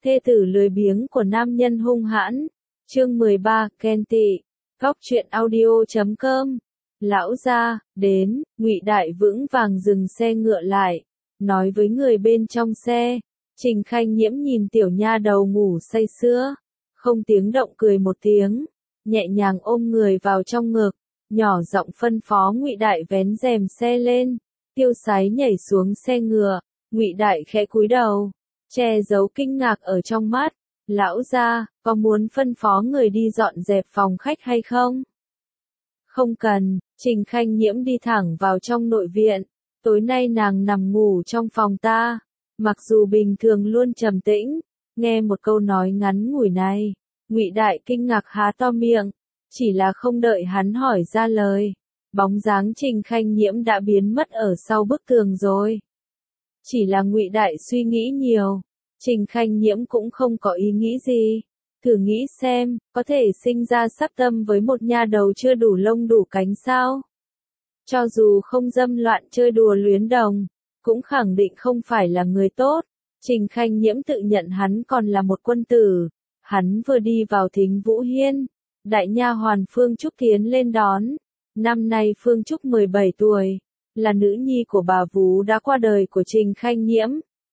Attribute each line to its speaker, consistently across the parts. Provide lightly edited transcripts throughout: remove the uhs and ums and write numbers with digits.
Speaker 1: Thê tử lười biếng của nam nhân hung hãn. Chương 13, ghen tị. Góc truyện audio.com. Lão gia, đến, Ngụy Đại vững vàng dừng xe ngựa lại, nói với người bên trong xe. Trình Khanh Nhiễm nhìn tiểu nha đầu ngủ say sưa, không tiếng động cười một tiếng, nhẹ nhàng ôm người vào trong ngực, nhỏ giọng phân phó Ngụy Đại vén rèm xe lên, tiêu sái nhảy xuống xe ngựa. Ngụy Đại khẽ cúi đầu, che giấu kinh ngạc ở trong mắt. Lão gia, có muốn phân phó người đi dọn dẹp phòng khách hay không? Không cần. Trình Khanh Nhiễm đi thẳng vào trong nội viện. Tối nay nàng nằm ngủ trong phòng ta. Mặc dù bình thường luôn trầm tĩnh, nghe một câu nói ngắn ngủi này, Ngụy Đại kinh ngạc há to miệng, chỉ là không đợi hắn hỏi ra lời, bóng dáng Trình Khanh Nhiễm đã biến mất ở sau bức tường rồi. Chỉ là Ngụy Đại suy nghĩ nhiều, Trình Khanh Nhiễm cũng không có ý nghĩ gì. Thử nghĩ xem, có thể sinh ra sắc tâm với một nha đầu chưa đủ lông đủ cánh sao? Cho dù không dâm loạn chơi đùa luyến đồng, cũng khẳng định không phải là người tốt. Trình Khanh Nhiễm tự nhận hắn còn là một quân tử. Hắn vừa đi vào Thính Vũ Hiên, đại nha hoàn Phương Trúc tiến lên đón. Năm nay Phương Trúc 17 tuổi, là nữ nhi của bà vú đã qua đời của Trình Khanh Nhiễm.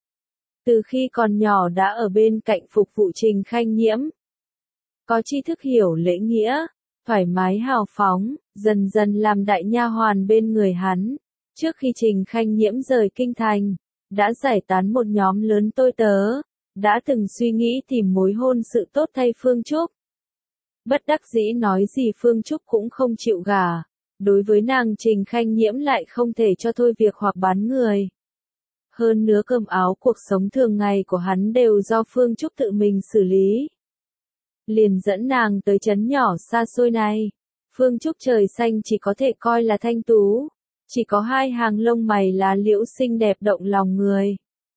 Speaker 1: Từ khi còn nhỏ đã ở bên cạnh phục vụ Trình Khanh Nhiễm. Có tri thức hiểu lễ nghĩa, thoải mái hào phóng, dần dần làm đại nha hoàn bên người hắn. Trước khi Trình Khanh Nhiễm rời kinh thành, đã giải tán một nhóm lớn tôi tớ, đã từng suy nghĩ tìm mối hôn sự tốt thay Phương Trúc. Bất đắc dĩ nói gì Phương Trúc cũng không chịu gả, đối với nàng Trình Khanh Nhiễm lại không thể cho thôi việc hoặc bán người. Hơn nữa cơm áo cuộc sống thường ngày của hắn đều do Phương Trúc tự mình xử lý. Liền dẫn nàng tới trấn nhỏ xa xôi này. Phương Trúc trời xanh chỉ có thể coi là thanh tú, chỉ có hai hàng lông mày lá liễu xinh đẹp động lòng người.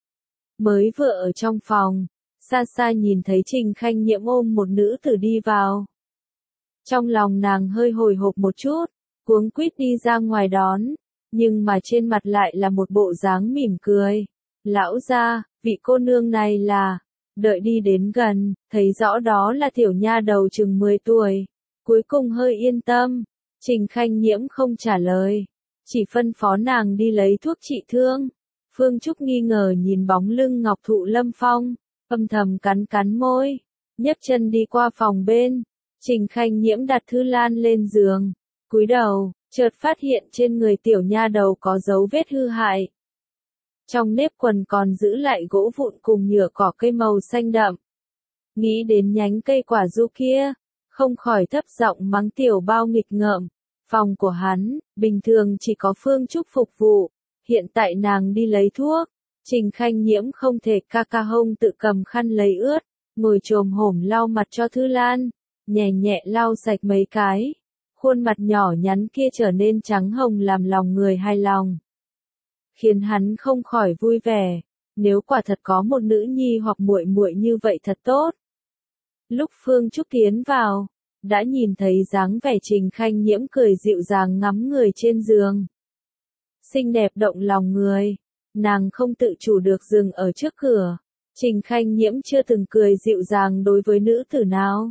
Speaker 1: Mới vừa ở trong phòng, xa xa nhìn thấy Trình Khanh Nhiễm ôm một nữ tử đi vào. Trong lòng nàng hơi hồi hộp một chút, cuống quýt đi ra ngoài đón, nhưng mà trên mặt lại là một bộ dáng mỉm cười. Lão gia, vị cô nương này là... Đợi đi đến gần, thấy rõ đó là tiểu nha đầu chừng 10 tuổi. Cuối cùng hơi yên tâm, Trình Khanh Nhiễm không trả lời, chỉ phân phó nàng đi lấy thuốc trị thương. Phương Trúc nghi ngờ nhìn bóng lưng ngọc thụ lâm phong, âm thầm cắn cắn môi, nhấc chân đi qua phòng bên. Trình Khanh Nhiễm đặt thư lan lên giường, cúi đầu, chợt phát hiện trên người tiểu nha đầu có dấu vết hư hại. Trong nếp quần còn giữ lại gỗ vụn cùng nhựa cỏ cây màu xanh đậm. Nghĩ đến nhánh cây quả du kia, không khỏi thấp giọng mắng tiểu bao nghịch ngợm. Phòng của hắn, bình thường chỉ có Phương Trúc phục vụ, hiện tại nàng đi lấy thuốc. Trình Khanh Nhiễm không thể ca ca hông tự cầm khăn lấy ướt, ngồi chồm hổm lau mặt cho Thư Lan, nhẹ nhẹ lau sạch mấy cái. Khuôn mặt nhỏ nhắn kia trở nên trắng hồng làm lòng người hài lòng. Khiến hắn không khỏi vui vẻ, nếu quả thật có một nữ nhi hoặc muội muội như vậy thật tốt. Lúc Phương Trúc tiến vào, đã nhìn thấy dáng vẻ Trình Khanh Nhiễm cười dịu dàng ngắm người trên giường. Xinh đẹp động lòng người, nàng không tự chủ được dừng ở trước cửa. Trình Khanh Nhiễm chưa từng cười dịu dàng đối với nữ tử nào.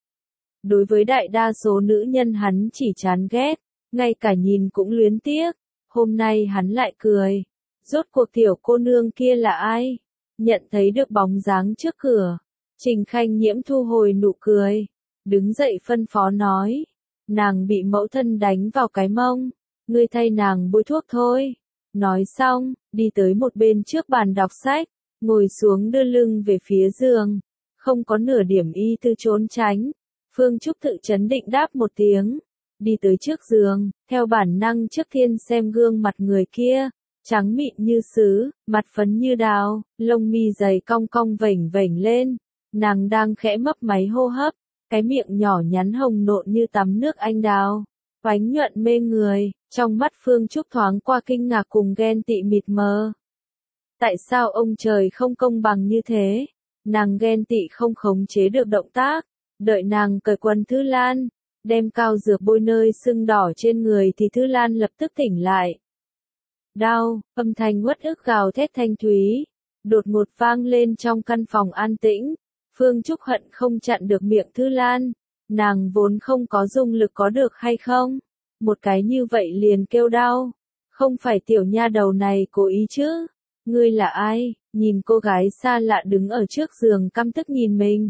Speaker 1: Đối với đại đa số nữ nhân hắn chỉ chán ghét, ngay cả nhìn cũng luyến tiếc. Hôm nay hắn lại cười. Rốt cuộc tiểu cô nương kia là ai? Nhận thấy được bóng dáng trước cửa, Trình Khanh Nhiễm thu hồi nụ cười, đứng dậy phân phó nói. Nàng bị mẫu thân đánh vào cái mông, ngươi thay nàng bôi thuốc thôi. Nói xong, đi tới một bên trước bàn đọc sách, ngồi xuống đưa lưng về phía giường, không có nửa điểm y tư trốn tránh. Phương Trúc tự chấn định đáp một tiếng. Đi tới trước giường, theo bản năng trước tiên xem gương mặt người kia, trắng mịn như sứ, mặt phấn như đào, lông mi dày cong cong vểnh vểnh lên, nàng đang khẽ mấp máy hô hấp, cái miệng nhỏ nhắn hồng nộn như tắm nước anh đào, oánh nhuận mê người, trong mắt Phương Trúc thoáng qua kinh ngạc cùng ghen tị mịt mờ. Tại sao ông trời không công bằng như thế? Nàng ghen tị không khống chế được động tác, đợi nàng cởi quần Thư Lan, đem cao dược bôi nơi sưng đỏ trên người thì Thư Lan lập tức tỉnh lại. Đau, âm thanh uất ức gào thét thanh thúy, đột ngột vang lên trong căn phòng an tĩnh. Phương Trúc hận không chặn được miệng Thư Lan. Nàng vốn không có dung lực có được hay không? Một cái như vậy liền kêu đau. Không phải tiểu nha đầu này cố ý chứ? Ngươi là ai? Nhìn cô gái xa lạ đứng ở trước giường căm tức nhìn mình.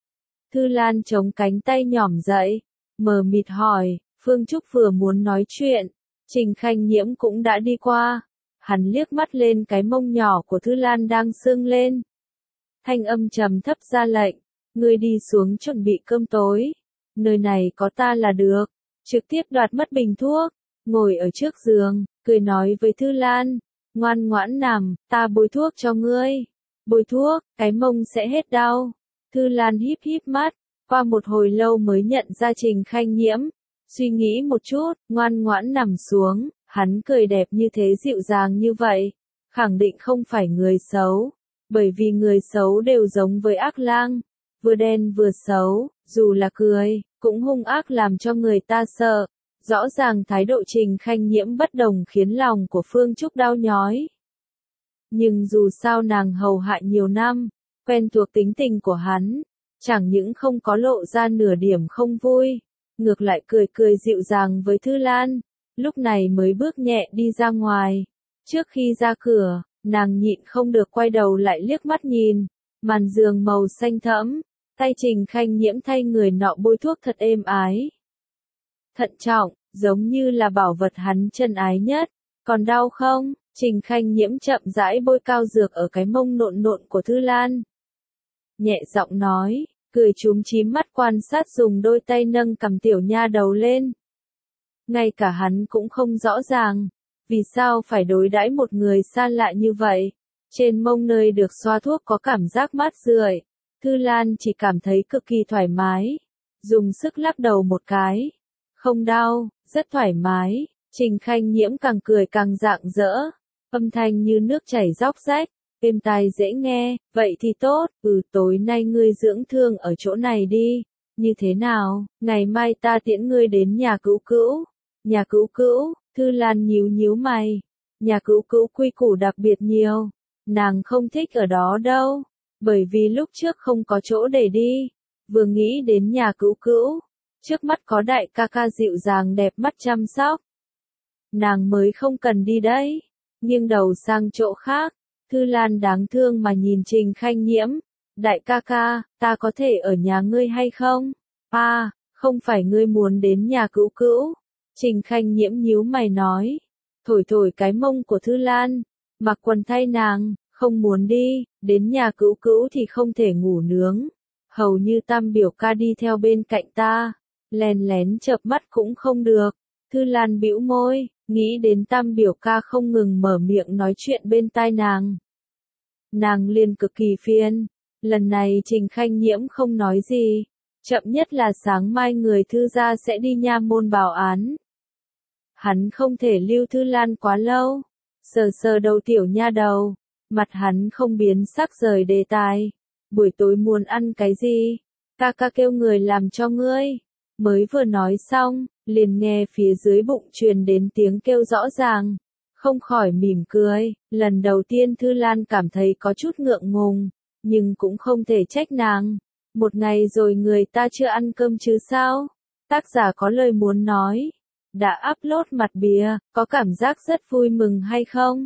Speaker 1: Thư Lan chống cánh tay nhỏm dậy, mờ mịt hỏi, Phương Trúc vừa muốn nói chuyện, Trình Khanh Nhiễm cũng đã đi qua. Hắn liếc mắt lên cái mông nhỏ của Thư Lan đang sưng lên. Thanh âm trầm thấp ra lệnh, ngươi đi xuống chuẩn bị cơm tối. Nơi này có ta là được. Trực tiếp đoạt mất bình thuốc, ngồi ở trước giường, cười nói với Thư Lan, ngoan ngoãn nằm, ta bôi thuốc cho ngươi. Bôi thuốc, cái mông sẽ hết đau. Thư Lan híp híp mắt, qua một hồi lâu mới nhận ra Trình Khanh Nhiễm. Suy nghĩ một chút, ngoan ngoãn nằm xuống, hắn cười đẹp như thế dịu dàng như vậy. Khẳng định không phải người xấu, bởi vì người xấu đều giống với ác lang. Vừa đen vừa xấu, dù là cười, cũng hung ác làm cho người ta sợ. Rõ ràng thái độ Trình Khanh Nhiễm bất đồng khiến lòng của Phương Trúc đau nhói. Nhưng dù sao nàng hầu hạ nhiều năm, quen thuộc tính tình của hắn, chẳng những không có lộ ra nửa điểm không vui, ngược lại cười cười dịu dàng với Thư Lan, lúc này mới bước nhẹ đi ra ngoài. Trước khi ra cửa, nàng nhịn không được quay đầu lại liếc mắt nhìn, màn giường màu xanh thẫm, tay Trình Khanh Nhiễm thay người nọ bôi thuốc thật êm ái. Thận trọng, giống như là bảo vật hắn chân ái nhất. Còn đau không? Trình Khanh Nhiễm chậm rãi bôi cao dược ở cái mông nộn nộn của Thư Lan. Nhẹ giọng nói, cười chúm chím mắt quan sát dùng đôi tay nâng cầm tiểu nha đầu lên. Ngay cả hắn cũng không rõ ràng, vì sao phải đối đãi một người xa lạ như vậy. Trên mông nơi được xoa thuốc có cảm giác mát rượi, Thư Lan chỉ cảm thấy cực kỳ thoải mái. Dùng sức lắc đầu một cái. Không đau, rất thoải mái. Trình Khanh Nhiễm càng cười càng rạng rỡ. Âm thanh như nước chảy róc rách, êm tai dễ nghe, vậy thì tốt, tối nay ngươi dưỡng thương ở chỗ này đi. Như thế nào, ngày mai ta tiễn ngươi đến nhà cữu cữu. Nhà cữu cữu, Thư Lan nhíu nhíu mày. Nhà cữu cữu quy củ đặc biệt nhiều. Nàng không thích ở đó đâu, bởi vì lúc trước không có chỗ để đi. Vừa nghĩ đến nhà cữu cữu, trước mắt có đại ca ca dịu dàng đẹp mắt chăm sóc. Nàng mới không cần đi đấy. Nghiêng đầu sang chỗ khác, Thư Lan đáng thương mà nhìn Trình Khanh Nhiễm. Đại ca ca, ta có thể ở nhà ngươi hay không? Không phải ngươi muốn đến nhà cữu cữu. Trình Khanh Nhiễm nhíu mày nói. Thổi thổi cái mông của Thư Lan, mặc quần thay nàng, không muốn đi, đến nhà cữu cữu thì không thể ngủ nướng. Hầu như Tam biểu ca đi theo bên cạnh ta, lén lén chợp mắt cũng không được. Thư Lan bĩu môi, nghĩ đến Tam biểu ca không ngừng mở miệng nói chuyện bên tai nàng. Nàng liền cực kỳ phiền. Lần này Trình Khanh Nhiễm không nói gì, chậm nhất là sáng mai người Thư gia sẽ đi nha môn báo án. Hắn không thể lưu Thư Lan quá lâu. Sờ sờ đầu tiểu nha đầu, mặt hắn không biến sắc rời đề tài. Buổi tối muốn ăn cái gì? Ca ca kêu người làm cho ngươi. Mới vừa nói xong, liền nghe phía dưới bụng truyền đến tiếng kêu rõ ràng. Không khỏi mỉm cười, lần đầu tiên Thư Lan cảm thấy có chút ngượng ngùng, nhưng cũng không thể trách nàng. Một ngày rồi người ta chưa ăn cơm chứ sao? Tác giả có lời muốn nói. Đã upload mặt bìa, có cảm giác rất vui mừng hay không?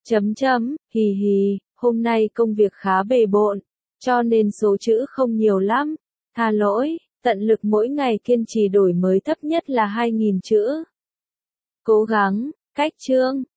Speaker 1: Hì hì, hôm nay công việc khá bề bộn, cho nên số chữ không nhiều lắm. Tha lỗi, tận lực mỗi ngày kiên trì đổi mới thấp nhất là 2.000 chữ. Cố gắng, cách chương.